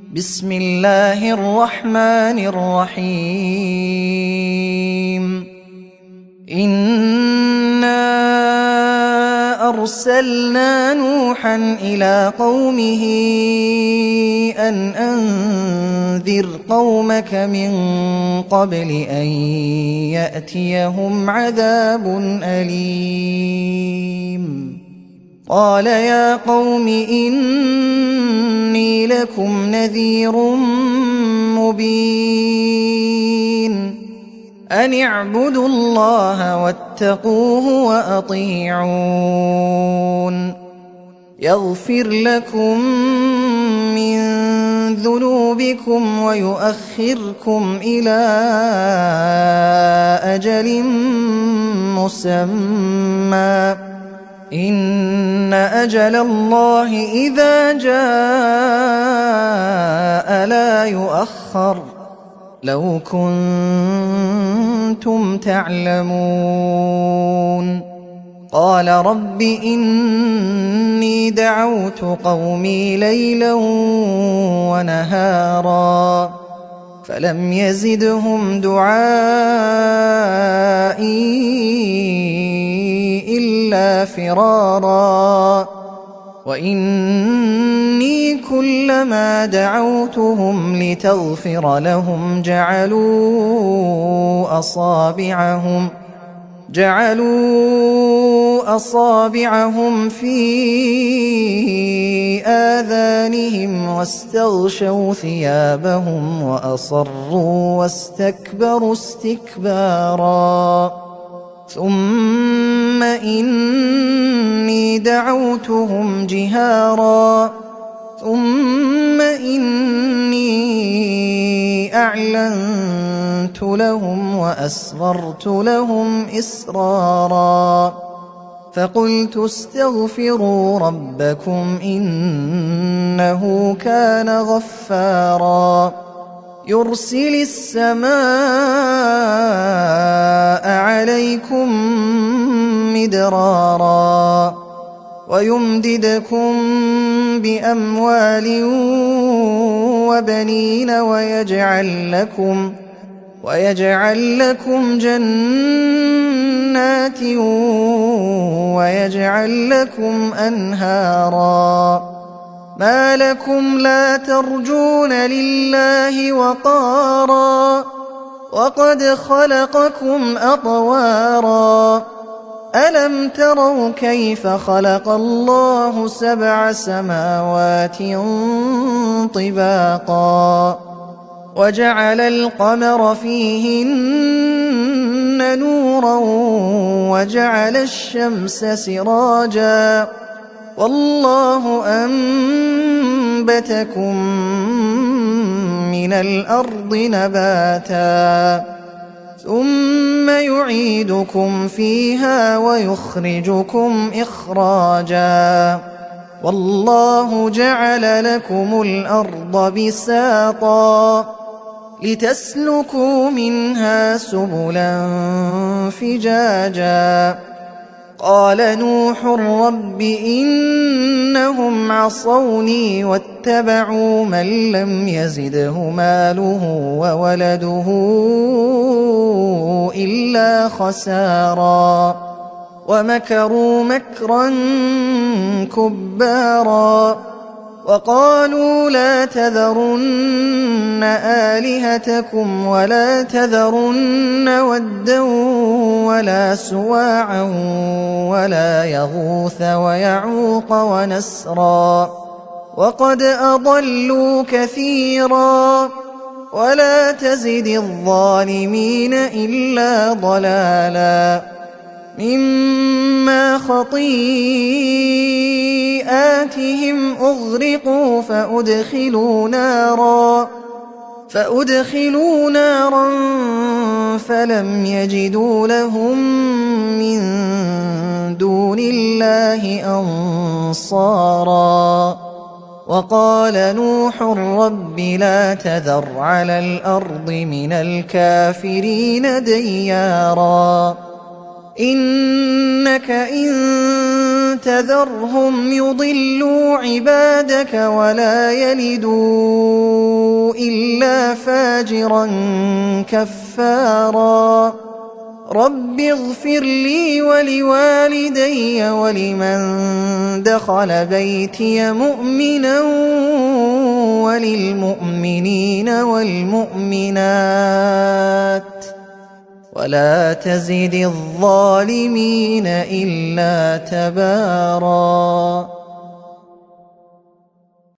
بسم الله الرحمن الرحيم إنا أرسلنا نوحا إلى قومه أن أنذر قومك من قبل أن يأتيهم عذاب أليم قال يا قوم إني لكم نذير مبين أن اعبدوا الله واتقوه وأطيعون يغفر لكم من ذنوبكم ويؤخركم إلى أجل مسمى إن أجل الله إذا جاء لا يؤخر لو كنتم تعلمون قال رب إني دعوت قومي ليلا ونهارا فلم يزدهم دعائي إلا فرارا وإني كلما دعوتهم لتغفر لهم جعلوا أصابعهم في آذانهم واستغشوا ثيابهم وأصروا واستكبروا استكبارا ثم إني دعوتهم جهارا ثم إني أعلنت لهم وأسررت لهم إسرارا فقلت استغفروا ربكم إنه كان غفارا يرسل السماء عليكم مدرارا ويمددكم بأموال وبنين ويجعل لكم جنات ويجعل لكم أنهارا ما لكم لا ترجون لله وقارا وقد خلقكم أطوارا ألم تروا كيف خلق الله 7 سماوات طباقا وجعل القمر فيهن نورا وجعل الشمس سراجا والله أنبتكم من الأرض نباتا ثم يعيدكم فيها ويخرجكم إخراجا والله جعل لكم الأرض بساطا لتسلكوا منها سبلا فجاجا قال نوح رب إنهم عصوني واتبعوا من لم يزده ماله وولده إلا خسارا ومكروا مكرا كبارا وقالوا لا تذرن آلهتكم ولا تذرن ودا ولا سواعا ولا يغوث ويعوق ونسرا وقد أضلوا كثيرا ولا تزد الظالمين إلا ضلالا مما خطيئاتهم أغرقوا فأدخلوا نارا فلم يجدوا لهم من دون الله أنصارا وقال نوح رب لا تذر على الأرض من الكافرين ديارا إنك إن تذرهم يضلوا عبادك ولا يلدوا إلا فاجرا كفارا رب اغفر لي ولوالدي ولمن دخل بيتي مؤمنا وللمؤمنين والمؤمنات ولا تزد الظالمين إلا تباراً.